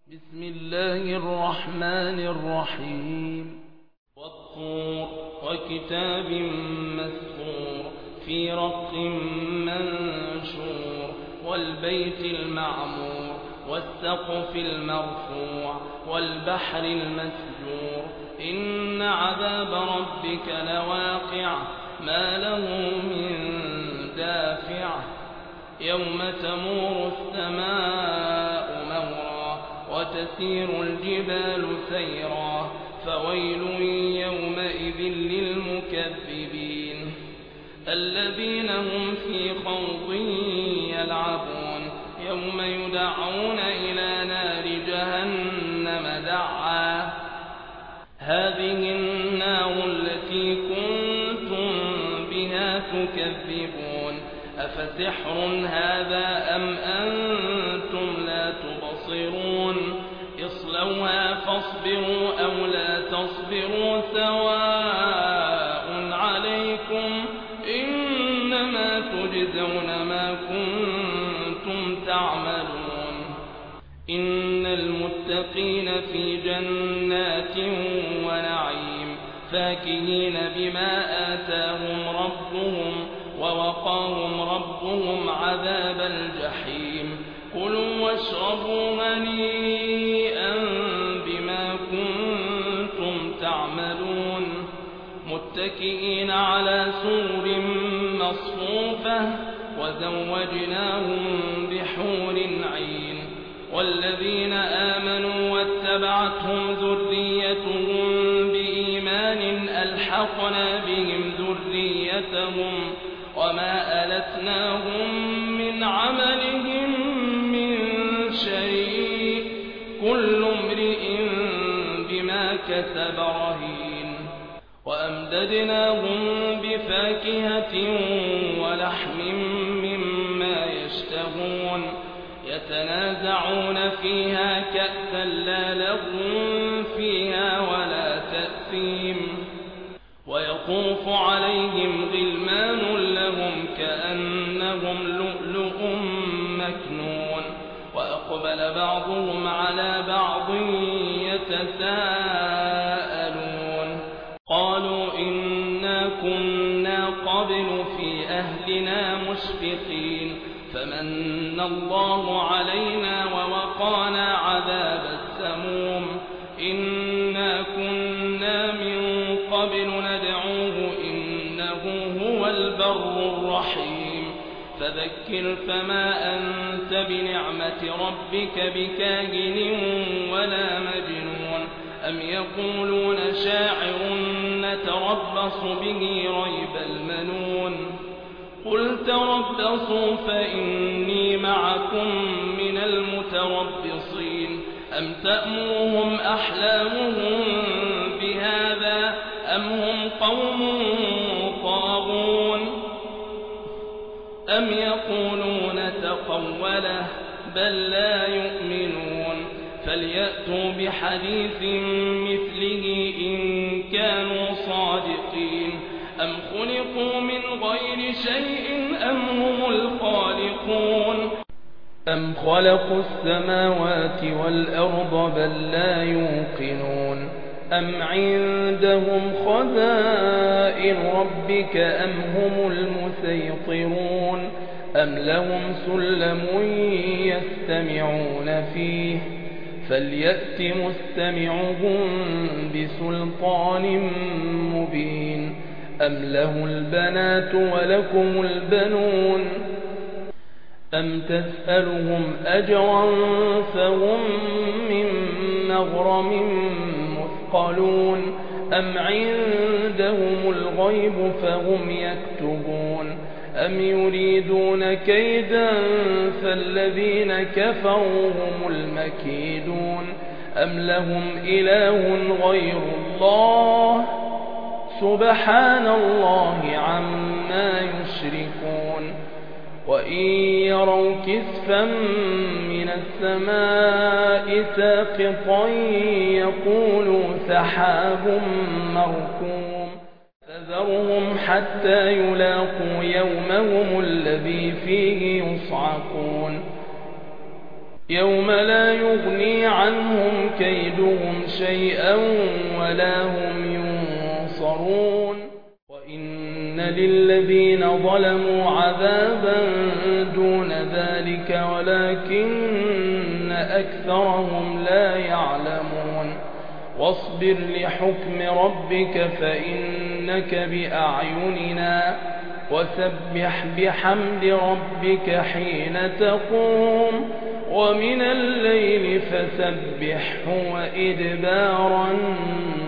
بسم الله الرحمن الرحيم والطور وكتاب مسطور في رق منشور والبيت المعمور والسقف المرفوع والبحر المسجور إن عذاب ربك لواقع ما له من دافع يوم تمور السماء مورا وتسير الجبال سيرا فويل يومئذ للمكذبين الذين هم في خوض يلعبون يوم يدعون إلى نار جهنم دعا هذه النار التي كنتم بها تكذبون أفسحر هذا أم أنتم لا تبصرون اصلوها فاصبروا أو لا تصبروا سواء عليكم إنما تجزون ما كنتم تعملون إن المتقين في جنات ونعيم فاكهين بما آتاهم ربهم ووقاهم ربهم عذاب الجحيم كلوا واشربوا هنيئا بما كنتم تعملون متكئين على سور مصفوفة وزوجناهم بحور عين والذين آمنوا واتبعتهم ذريتهم بإيمان ألحقنا بهم ذريتهم وما ألتناهم من عملهم من شيء كل امرئ بما كسب رهين وأمددناهم بفاكهة ولحم مما يشتهون يتنازعون فيها كأسا لا لغو فيها ولا تأثيم ويطوف عليهم غلمان لهم كأنهم لؤلؤ مكنون وأقبل بعضهم على بعض يتساءلون قالوا إنا كنا قبل في أهلنا مشفقين فمن الله علينا ووقانا عذاب السموم إنا كنا من قبل ندعوه إنه هو البر الرحيم فذكر فما أنت بنعمة ربك بكاهن ولا مجنون أم يقولون شاعر نتربص به ريب المنون قل تربصوا فإني معكم من المتربصين أم تأمرهم أحلامهم بهذا أم هم قوم طاغون أم يقولون تقوله بل لا يؤمنون فليأتوا بحديث مثله إن كانوا صادقين أم خلقوا من غير شيء أم هم الخالقون أم خلقوا السماوات والأرض بل لا يوقنون أم عندهم خزائن ربك أم هم المسيطرون أم لهم سلم يستمعون فيه فليأت مستمعهم بسلطان مبين أم له البنات ولكم البنون أم تسألهم أجرا فهم من مغرم مثقلون أم عندهم الغيب فهم يكتبون أم يريدون كيدا فالذين كفروا هم المكيدون أم لهم إله غير الله سبحان الله عما يشركون وإن يروا كسفا من السماء ساقطا يقولوا سحاب مركوم فذرهم حتى يلاقوا يومهم الذي فيه يصعقون يوم لا يغني عنهم كيدهم شيئا ولا هم ينصرون وإن للذين ظلموا عذابا دون ذلك ولكن أكثرهم لا يعلمون واصبر لحكم ربك فإنك بأعيننا وسبح بحمد ربك حين تقوم ومن الليل فسبحه وإدبار النجوم